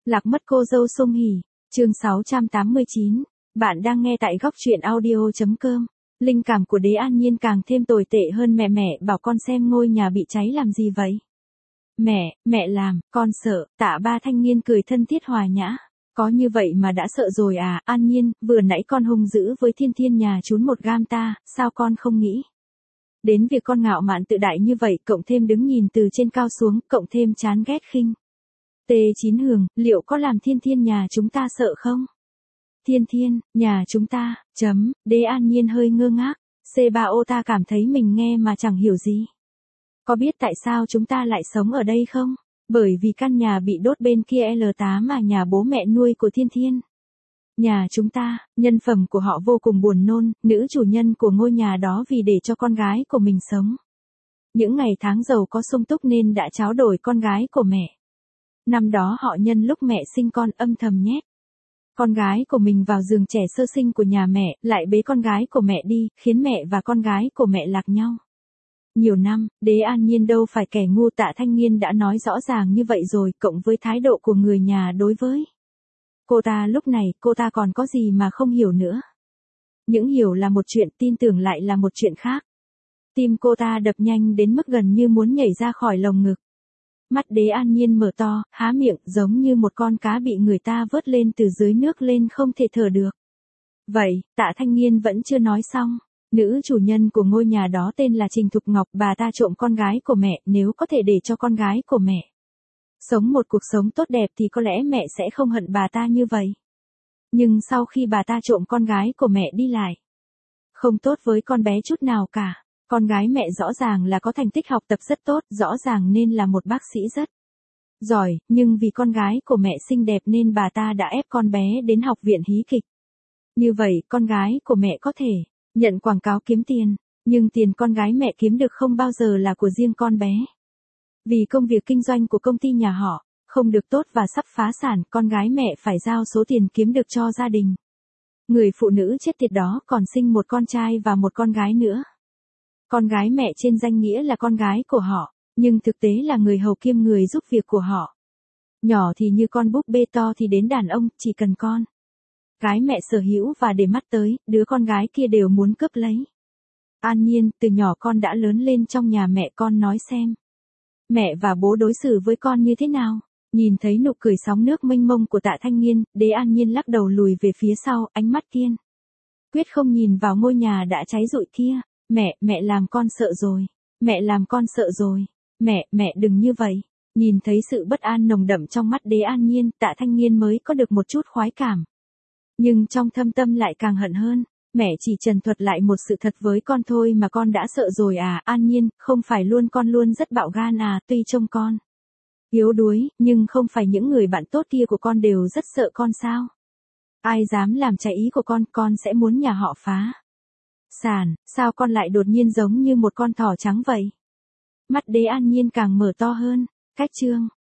Lạc mất cô dâu Song Hỷ, chương 689. Bạn đang nghe tại góc truyện audio.com. Linh cảm của Đế An Nhiên càng thêm tồi tệ hơn. Mẹ bảo con xem ngôi nhà bị cháy làm gì vậy? Mẹ làm, con sợ. Tạ Ba thanh niên cười thân thiết hòa nhã. Có như vậy mà đã sợ rồi à? An Nhiên, vừa nãy con hung dữ với Thiên Thiên nhà trún một gam ta, sao con không nghĩ đến việc con ngạo mạn tự đại như vậy, cộng thêm đứng nhìn từ trên cao xuống, cộng thêm chán ghét khinh T9 Hường, liệu có làm Thiên Thiên nhà chúng ta sợ không? Thiên Thiên, nhà chúng ta, Đế An Nhiên hơi ngơ ngác. C3O ta cảm thấy mình nghe mà chẳng hiểu gì. Có biết tại sao chúng ta lại sống ở đây không? Bởi vì căn nhà bị đốt bên kia L8 mà nhà bố mẹ nuôi của Thiên Thiên. Nhà chúng ta, nhân phẩm của họ vô cùng buồn nôn, nữ chủ nhân của ngôi nhà đó vì để cho con gái của mình sống. Những ngày tháng giàu có sung túc nên đã tráo đổi con gái của mẹ. Năm đó họ nhân lúc mẹ sinh con âm thầm nhét con gái của mình vào giường trẻ sơ sinh của nhà mẹ, lại bế con gái của mẹ đi, khiến mẹ và con gái của mẹ lạc nhau. Nhiều năm, Đế An Nhiên đâu phải kẻ ngu. Tạ Thanh Nghiên đã nói rõ ràng như vậy rồi, cộng với thái độ của người nhà đối với cô ta lúc này, cô ta còn có gì mà không hiểu nữa. Những hiểu là một chuyện, tin tưởng lại là một chuyện khác. Tim cô ta đập nhanh đến mức gần như muốn nhảy ra khỏi lồng ngực. Mắt Đế An Nhiên mở to, há miệng, giống như một con cá bị người ta vớt lên từ dưới nước lên không thể thở được. Vậy, Tạ Thanh Nghiên vẫn chưa nói xong. Nữ chủ nhân của ngôi nhà đó tên là Trình Thục Ngọc, bà ta trộm con gái của mẹ. Nếu có thể để cho con gái của mẹ sống một cuộc sống tốt đẹp thì có lẽ mẹ sẽ không hận bà ta như vậy. Nhưng sau khi bà ta trộm con gái của mẹ đi lại, không tốt với con bé chút nào cả. Con gái mẹ rõ ràng là có thành tích học tập rất tốt, rõ ràng nên là một bác sĩ rất giỏi, nhưng vì con gái của mẹ xinh đẹp nên bà ta đã ép con bé đến học viện hí kịch. Như vậy, con gái của mẹ có thể nhận quảng cáo kiếm tiền, nhưng tiền con gái mẹ kiếm được không bao giờ là của riêng con bé. Vì công việc kinh doanh của công ty nhà họ không được tốt và sắp phá sản, con gái mẹ phải giao số tiền kiếm được cho gia đình. Người phụ nữ chết tiệt đó còn sinh một con trai và một con gái nữa. Con gái mẹ trên danh nghĩa là con gái của họ, nhưng thực tế là người hầu kiêm người giúp việc của họ. Nhỏ thì như con búp bê, to thì đến đàn ông, chỉ cần con gái mẹ sở hữu và để mắt tới, đứa con gái kia đều muốn cướp lấy. An Nhiên, từ nhỏ con đã lớn lên trong nhà mẹ, con nói xem. Mẹ và bố đối xử với con như thế nào? Nhìn thấy nụ cười sóng nước mênh mông của Tạ Thanh Nghiên, Đế An Nhiên lắc đầu lùi về phía sau, ánh mắt kiên quyết không nhìn vào ngôi nhà đã cháy rụi kia. Mẹ làm con sợ rồi. Mẹ làm con sợ rồi. Mẹ đừng như vậy. Nhìn thấy sự bất an nồng đậm trong mắt Đế An Nhiên, Tạ Thanh Nghiên mới có được một chút khoái cảm. Nhưng trong thâm tâm lại càng hận hơn. Mẹ chỉ trần thuật lại một sự thật với con thôi mà con đã sợ rồi à? An Nhiên, không phải con luôn rất bạo gan à? Tuy trông con yếu đuối, nhưng không phải những người bạn tốt kia của con đều rất sợ con sao? Ai dám làm trái ý của con sẽ muốn nhà họ phá sản. Sao con lại đột nhiên giống như một con thỏ trắng vậy? Mắt Đế An Nhiên càng mở to hơn. Cách chương